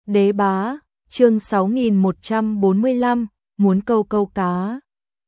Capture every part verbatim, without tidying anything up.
Đế bá, chương sáu nghìn một trăm bốn mươi lăm, muốn câu câu cá.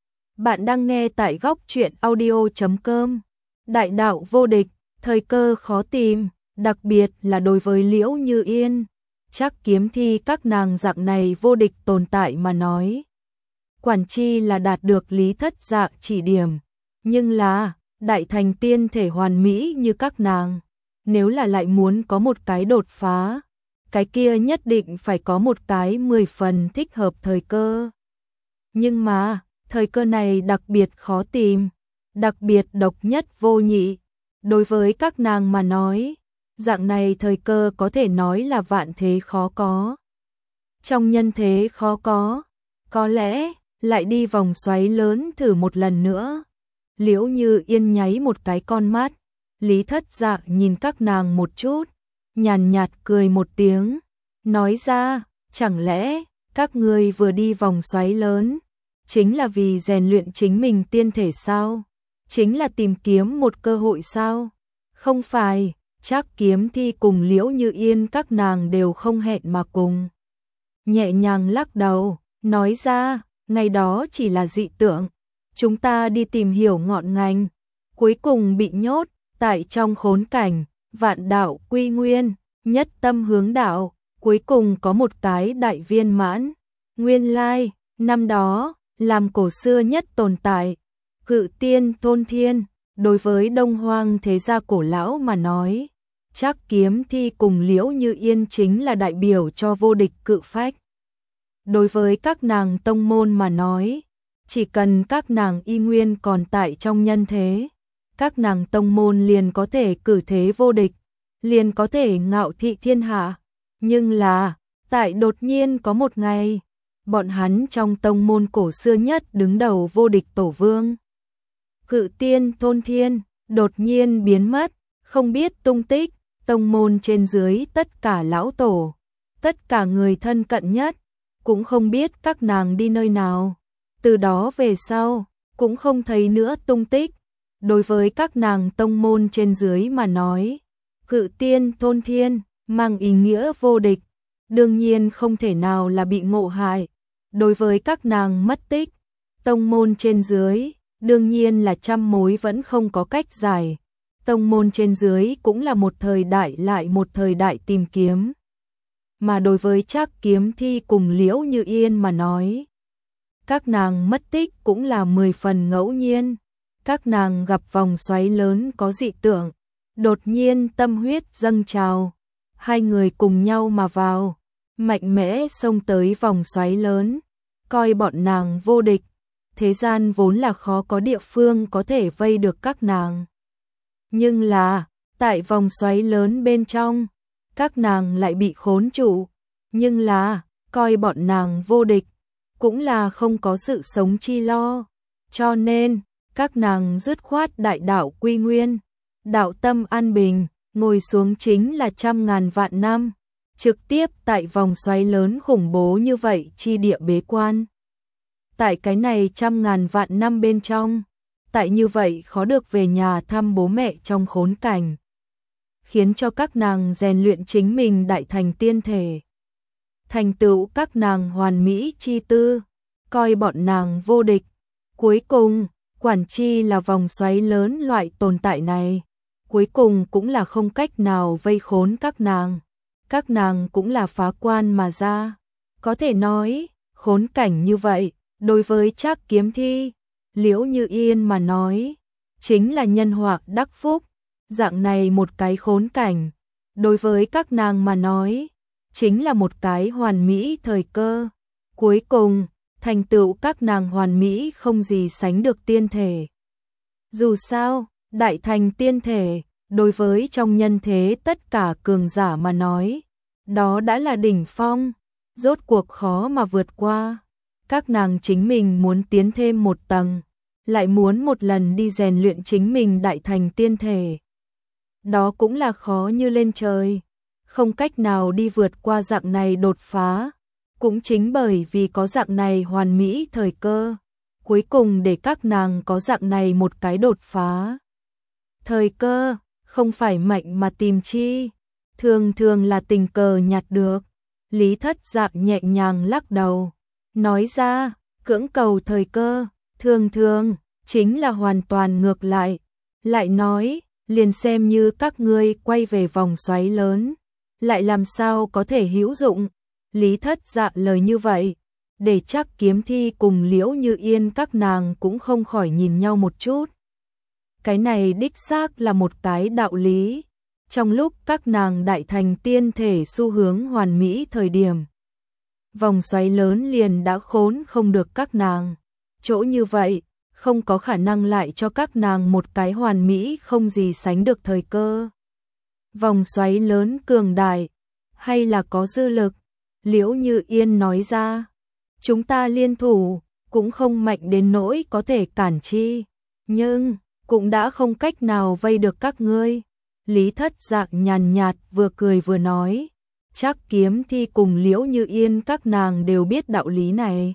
Bạn đang nghe tại góc truyện audio chấm com. Đại đạo vô địch, thời cơ khó tìm, đặc biệt là đối với Liễu Như Yên. Chắc kiếm thi các nàng dạng này vô địch tồn tại mà nói. Quản chi là đạt được lý thất dạ chỉ điểm. Nhưng là, đại thành tiên thể hoàn mỹ như các nàng. Nếu là lại muốn có một cái đột phá, cái kia nhất định phải có một cái mười phần thích hợp thời cơ. Nhưng mà, thời cơ này đặc biệt khó tìm, đặc biệt độc nhất vô nhị. Đối với các nàng mà nói, dạng này thời cơ có thể nói là vạn thế khó có. Trong nhân thế khó có, có lẽ lại đi vòng xoáy lớn thử một lần nữa. Liễu Như Yên nháy một cái con mắt, Lý Thất Dạ nhìn các nàng một chút, nhàn nhạt cười một tiếng, nói ra, chẳng lẽ các ngươi vừa đi vòng xoáy lớn, chính là vì rèn luyện chính mình tiên thể sao? Chính là tìm kiếm một cơ hội sao? Không phải, chắc kiếm thi cùng Liễu Như Yên các nàng đều không hẹn mà cùng. Nhẹ nhàng lắc đầu, nói ra, ngày đó chỉ là dị tưởng, chúng ta đi tìm hiểu ngọn ngành, cuối cùng bị nhốt tại trong khốn cảnh, vạn đạo quy nguyên, nhất tâm hướng đạo, cuối cùng có một cái đại viên mãn. Nguyên lai, năm đó, làm cổ xưa nhất tồn tại, cự tiên thôn thiên, đối với Đông Hoang thế gia cổ lão mà nói, chắc kiếm thi cùng Liễu Như Yên chính là đại biểu cho vô địch cự phách. Đối với các nàng tông môn mà nói, chỉ cần các nàng y nguyên còn tại trong nhân thế, các nàng tông môn liền có thể cử thế vô địch, liền có thể ngạo thị thiên hạ. Nhưng là, tại đột nhiên có một ngày, bọn hắn trong tông môn cổ xưa nhất đứng đầu vô địch tổ vương, cự tiên thôn thiên, đột nhiên biến mất, không biết tung tích. Tông môn trên dưới tất cả lão tổ, tất cả người thân cận nhất, cũng không biết các nàng đi nơi nào. Từ đó về sau, cũng không thấy nữa tung tích. Đối với các nàng tông môn trên dưới mà nói, cự tiên thôn thiên, mang ý nghĩa vô địch, đương nhiên không thể nào là bị ngộ hại. Đối với các nàng mất tích, tông môn trên dưới, đương nhiên là trăm mối vẫn không có cách giải. Tông môn trên dưới cũng là một thời đại lại một thời đại tìm kiếm. Mà đối với Trác Kiếm Thi cùng Liễu Như Yên mà nói, các nàng mất tích cũng là mười phần ngẫu nhiên. Các nàng gặp vòng xoáy lớn có dị tượng, đột nhiên tâm huyết dâng trào, hai người cùng nhau mà vào, mạnh mẽ xông tới vòng xoáy lớn, coi bọn nàng vô địch. Thế gian vốn là khó có địa phương có thể vây được các nàng. Nhưng là, tại vòng xoáy lớn bên trong, các nàng lại bị khốn trụ. Nhưng là, coi bọn nàng vô địch, cũng là không có sự sống chi lo. Cho nên, các nàng dứt khoát đại đạo quy nguyên, đạo tâm an bình, ngồi xuống chính là trăm ngàn vạn năm, trực tiếp tại vòng xoáy lớn khủng bố như vậy chi địa bế quan. Tại cái này trăm ngàn vạn năm bên trong, tại như vậy khó được về nhà thăm bố mẹ trong khốn cảnh, khiến cho các nàng rèn luyện chính mình đại thành tiên thể, thành tựu các nàng hoàn mỹ chi tư, coi bọn nàng vô địch. Cuối cùng, quản chi là vòng xoáy lớn loại tồn tại này, cuối cùng cũng là không cách nào vây khốn các nàng. Các nàng cũng là phá quan mà ra. Có thể nói, khốn cảnh như vậy, đối với Trác Kiếm Thi, Liễu Như Yên mà nói, chính là nhân họa đắc phúc. Dạng này một cái khốn cảnh, đối với các nàng mà nói, chính là một cái hoàn mỹ thời cơ. Cuối cùng, thành tựu các nàng hoàn mỹ không gì sánh được tiên thể. Dù sao, đại thành tiên thể, đối với trong nhân thế tất cả cường giả mà nói, đó đã là đỉnh phong, rốt cuộc khó mà vượt qua. Các nàng chính mình muốn tiến thêm một tầng, lại muốn một lần đi rèn luyện chính mình đại thành tiên thể. Đó cũng là khó như lên trời, không cách nào đi vượt qua dạng này đột phá. Cũng chính bởi vì có dạng này hoàn mỹ thời cơ, cuối cùng để các nàng có dạng này một cái đột phá. Thời cơ, không phải mạnh mà tìm chi, thường thường là tình cờ nhặt được. Lý Thất Dạ nhẹ nhàng lắc đầu, nói ra, cưỡng cầu thời cơ, thường thường, chính là hoàn toàn ngược lại. Lại nói, liền xem như các ngươi quay về vòng xoáy lớn, lại làm sao có thể hữu dụng. Lý Thất Dạ lời như vậy, để Trác Kiếm Thi cùng Liễu Như Yên các nàng cũng không khỏi nhìn nhau một chút. Cái này đích xác là một cái đạo lý. Trong lúc các nàng đại thành tiên thể xu hướng hoàn mỹ thời điểm, vòng xoáy lớn liền đã khốn không được các nàng. Chỗ như vậy, không có khả năng lại cho các nàng một cái hoàn mỹ không gì sánh được thời cơ. Vòng xoáy lớn cường đại, hay là có dư lực? Liễu Như Yên nói ra, chúng ta liên thủ, cũng không mạnh đến nỗi có thể cản chi, nhưng cũng đã không cách nào vây được các ngươi. Lý Thất Dạ nhàn nhạt vừa cười vừa nói, Trác Kiếm Thi cùng Liễu Như Yên các nàng đều biết đạo lý này.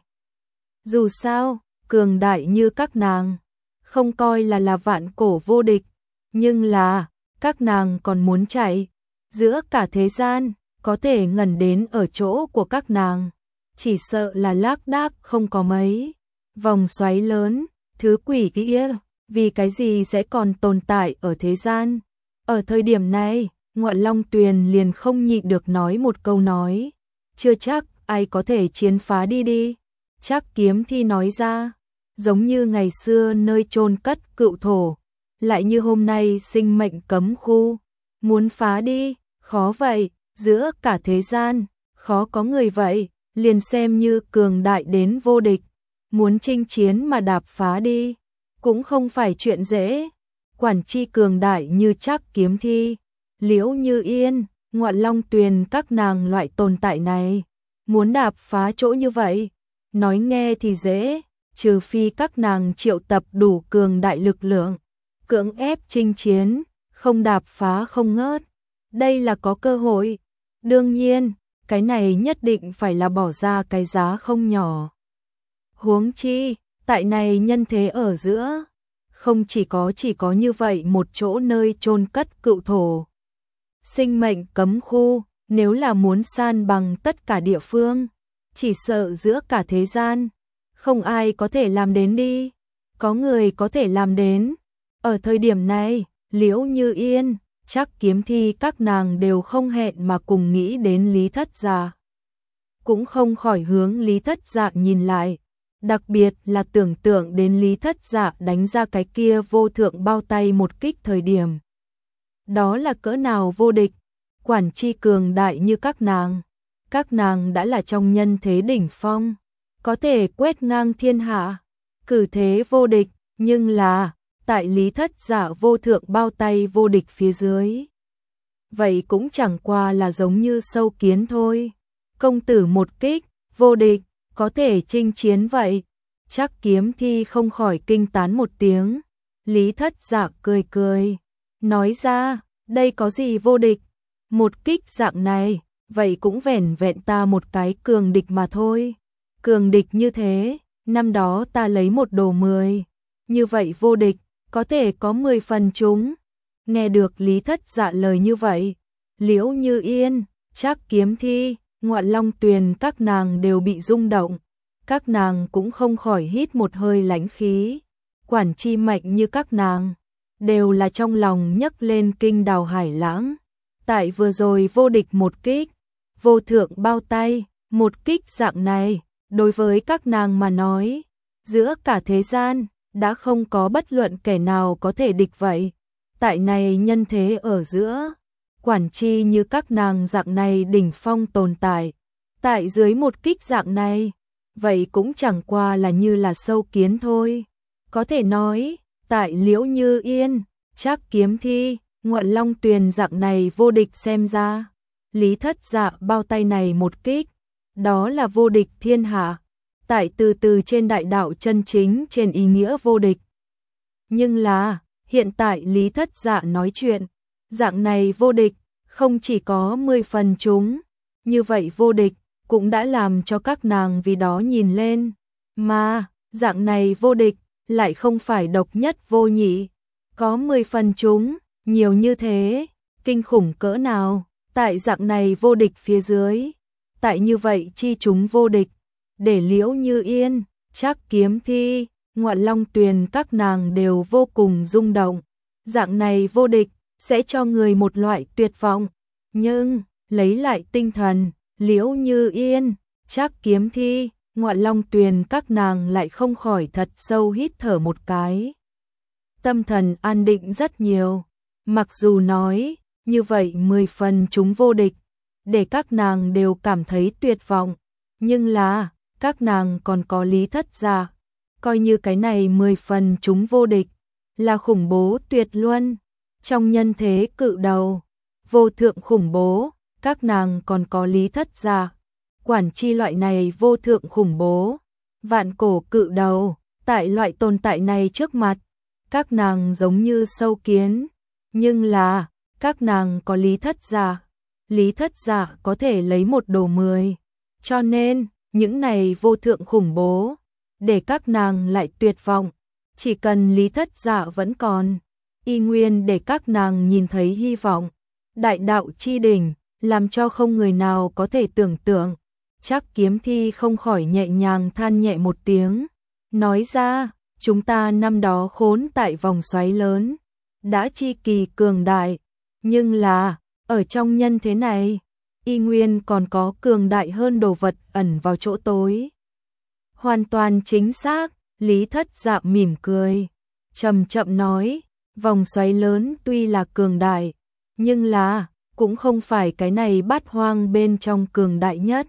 Dù sao, cường đại như các nàng, không coi là là vạn cổ vô địch, nhưng là, các nàng còn muốn chạy, giữa cả thế gian, có thể ngẩn đến ở chỗ của các nàng, chỉ sợ là lác đác không có mấy. Vòng xoáy lớn, thứ quỷ kia, vì cái gì sẽ còn tồn tại ở thế gian? Ở thời điểm này, Ngoại Long Tuyền liền không nhịn được nói một câu nói, chưa chắc ai có thể chiến phá đi đi. Trác Kiếm Thi nói ra, giống như ngày xưa nơi chôn cất cựu thổ, lại như hôm nay sinh mệnh cấm khu, muốn phá đi, khó vậy, giữa cả thế gian, khó có người vậy, liền xem như cường đại đến vô địch, muốn chinh chiến mà đạp phá đi, cũng không phải chuyện dễ. Quản chi cường đại như Trác Kiếm Thi, Liễu Như Yên, Ngoạn Long Tuyền các nàng loại tồn tại này, muốn đạp phá chỗ như vậy, nói nghe thì dễ, trừ phi các nàng triệu tập đủ cường đại lực lượng, cưỡng ép chinh chiến, không đạp phá không ngớt. Đây là có cơ hội. Đương nhiên, cái này nhất định phải là bỏ ra cái giá không nhỏ. Huống chi, tại này nhân thế ở giữa, không chỉ có chỉ có như vậy một chỗ nơi chôn cất cựu thổ. Sinh mệnh cấm khu, nếu là muốn san bằng tất cả địa phương, chỉ sợ giữa cả thế gian, không ai có thể làm đến đi. Có người có thể làm đến. Ở thời điểm này, Liễu Như Yên, Trác Kiếm Thi các nàng đều không hẹn mà cùng nghĩ đến Lý Thất Dạ. Cũng không khỏi hướng Lý Thất Dạ nhìn lại. Đặc biệt là tưởng tượng đến Lý Thất Dạ đánh ra cái kia vô thượng bao tay một kích thời điểm. Đó là cỡ nào vô địch, quản chi cường đại như các nàng. Các nàng đã là trong nhân thế đỉnh phong, có thể quét ngang thiên hạ, cử thế vô địch, nhưng là, tại Lý Thất Dạ vô thượng bao tay vô địch phía dưới. Vậy cũng chẳng qua là giống như sâu kiến thôi. Công tử một kích, vô địch, có thể chinh chiến vậy. Trác Kiếm Thi không khỏi kinh tán một tiếng. Lý Thất Dạ cười cười, nói ra, đây có gì vô địch, một kích dạng này, vậy cũng vẻn vẹn ta một cái cường địch mà thôi. Cường địch như thế, năm đó ta lấy một đồ mười, như vậy vô địch, có thể có mười phần chúng. Nghe được Lý Thất Dạ lời như vậy, Liễu Như Yên, Trác Kiếm Thi, Ngoạn Long Tuyền các nàng đều bị rung động. Các nàng cũng không khỏi hít một hơi lãnh khí. Quản chi mạnh như các nàng, đều là trong lòng nhấc lên kinh đào hải lãng. Tại vừa rồi vô địch một kích, vô thượng bao tay, một kích dạng này, đối với các nàng mà nói, giữa cả thế gian, đã không có bất luận kẻ nào có thể địch vậy. Tại này nhân thế ở giữa, quản chi như các nàng dạng này đỉnh phong tồn tại, tại dưới một kích dạng này, vậy cũng chẳng qua là như là sâu kiến thôi. Có thể nói, tại Liễu Như Yên, Trác Kiếm Thi, Ngoạn Long Tuyền dạng này vô địch xem ra, Lý Thất Dạ bao tay này một kích, đó là vô địch thiên hạ, tại từ từ trên đại đạo chân chính trên ý nghĩa vô địch. Nhưng là, hiện tại Lý Thất Dạ nói chuyện, dạng này vô địch, không chỉ có mười phần chúng, như vậy vô địch, cũng đã làm cho các nàng vì đó nhìn lên, mà, dạng này vô địch, lại không phải độc nhất vô nhị, có mười phần chúng, nhiều như thế, kinh khủng cỡ nào, tại dạng này vô địch phía dưới, tại như vậy chi chúng vô địch, để Liễu Như Yên, Trác Kiếm Thi, Ngoạn Long Tuyền các nàng đều vô cùng rung động. Dạng này vô địch sẽ cho người một loại tuyệt vọng, nhưng lấy lại tinh thần, Liễu Như Yên, Trác Kiếm Thi, Ngoạn Long Tuyền các nàng lại không khỏi thật sâu hít thở một cái. Tâm thần an định rất nhiều, mặc dù nói như vậy mười phần chúng vô địch, để các nàng đều cảm thấy tuyệt vọng, nhưng là các nàng còn có Lý Thất Dạ, coi như cái này mười phần chúng vô địch, là khủng bố tuyệt luân, trong nhân thế cự đầu, vô thượng khủng bố, các nàng còn có Lý Thất Dạ, quản chi loại này vô thượng khủng bố, vạn cổ cự đầu, tại loại tồn tại này trước mặt, các nàng giống như sâu kiến, nhưng là các nàng có Lý Thất Dạ, Lý Thất Dạ có thể lấy một đồ mười, cho nên những này vô thượng khủng bố, để các nàng lại tuyệt vọng, chỉ cần Lý Thất Dạ vẫn còn, y nguyên để các nàng nhìn thấy hy vọng. Đại đạo chi đỉnh, làm cho không người nào có thể tưởng tượng. Trác Kiếm Thi không khỏi nhẹ nhàng than nhẹ một tiếng, nói ra, chúng ta năm đó khốn tại vòng xoáy lớn, đã chi kỳ cường đại, nhưng là, ở trong nhân thế này, y nguyên còn có cường đại hơn đồ vật ẩn vào chỗ tối. Hoàn toàn chính xác, Lý Thất Dạ mỉm cười, chậm chậm nói, vòng xoáy lớn tuy là cường đại, nhưng là, cũng không phải cái này bát hoang bên trong cường đại nhất.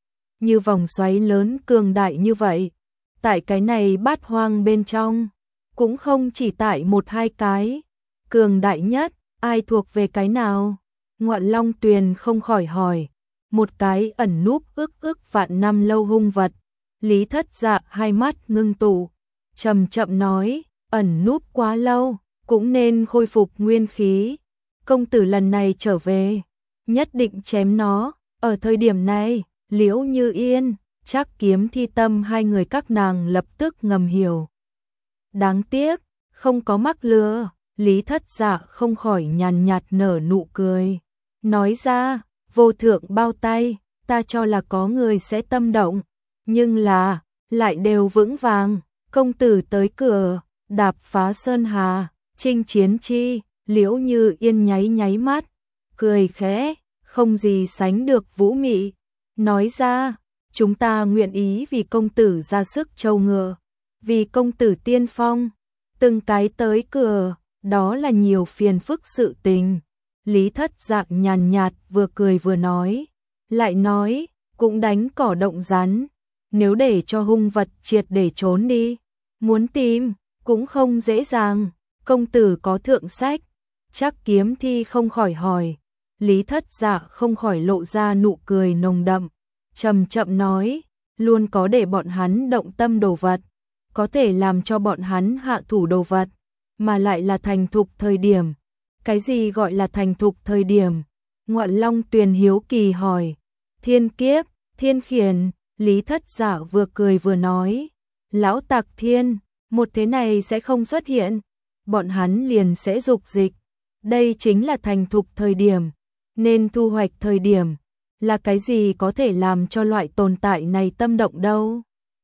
Như vòng xoáy lớn cường đại như vậy, tại cái này bát hoang bên trong, cũng không chỉ tại một hai cái, cường đại nhất, ai thuộc về cái nào? Ngoạn Long Tuyền không khỏi hỏi, một cái ẩn núp ước ước vạn năm lâu hung vật. Lý Thất Dạ hai mắt ngưng tụ, chậm chậm nói, ẩn núp quá lâu, cũng nên khôi phục nguyên khí. Công tử lần này trở về, nhất định chém nó. Ở thời điểm này, Liễu Như Yên, Trác Kiếm Thi tâm hai người các nàng lập tức ngầm hiểu. Đáng tiếc, không có mắc lừa. Lý Thất Dạ không khỏi nhàn nhạt nở nụ cười, nói ra, vô thượng bao tay, ta cho là có người sẽ tâm động, nhưng là, lại đều vững vàng. Công tử tới cửa, đạp phá sơn hà, chinh chiến chi. Liễu Như Yên nháy nháy mắt, cười khẽ, không gì sánh được vũ mị, nói ra, chúng ta nguyện ý vì công tử ra sức trâu ngựa, vì công tử tiên phong, từng cái tới cửa, đó là nhiều phiền phức sự tình. Lý Thất Dạ nhàn nhạt vừa cười vừa nói, lại nói, cũng đánh cỏ động rắn, nếu để cho hung vật triệt để trốn đi, muốn tìm, cũng không dễ dàng, công tử có thượng sách. Trác Kiếm Thi không khỏi hỏi, Lý Thất Dạ không khỏi lộ ra nụ cười nồng đậm, chậm chậm nói, luôn có để bọn hắn động tâm đồ vật, có thể làm cho bọn hắn hạ thủ đồ vật, mà lại là thành thục thời điểm. Cái gì gọi là thành thục thời điểm? Ngoạn Long Tuyền hiếu kỳ hỏi. Thiên kiếp, thiên khiển. Lý Thất Dạ vừa cười vừa nói, lão tặc thiên, một thế này sẽ không xuất hiện, bọn hắn liền sẽ dục dịch. Đây chính là thành thục thời điểm, nên thu hoạch thời điểm, là cái gì có thể làm cho loại tồn tại này tâm động đâu.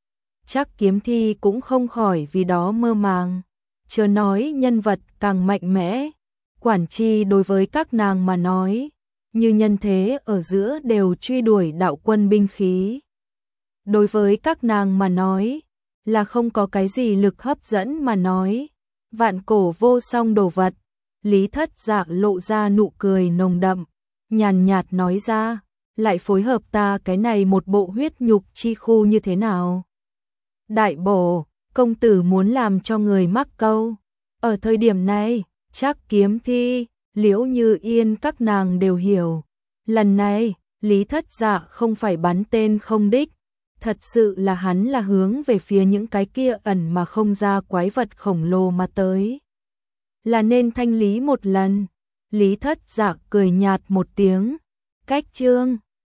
Trác Kiếm Thi cũng không khỏi vì đó mơ màng, chớ nói nhân vật càng mạnh mẽ, quản chi đối với các nàng mà nói, như nhân thế ở giữa đều truy đuổi đạo quân binh khí. Đối với các nàng mà nói, là không có cái gì lực hấp dẫn mà nói, vạn cổ vô song đồ vật. Lý Thất Dạ lộ ra nụ cười nồng đậm, nhàn nhạt nói ra, lại phối hợp ta cái này một bộ huyết nhục chi khu như thế nào? Đại bổ, công tử muốn làm cho người mắc câu. Ở thời điểm này, Trác Kiếm Thi, Liễu Như Yên các nàng đều hiểu. Lần này, Lý Thất Dạ không phải bắn tên không đích, thật sự là hắn là hướng về phía những cái kia ẩn mà không ra quái vật khổng lồ mà tới. Là nên thanh lý một lần. Lý Thất Dạ cười nhạt một tiếng, cách chương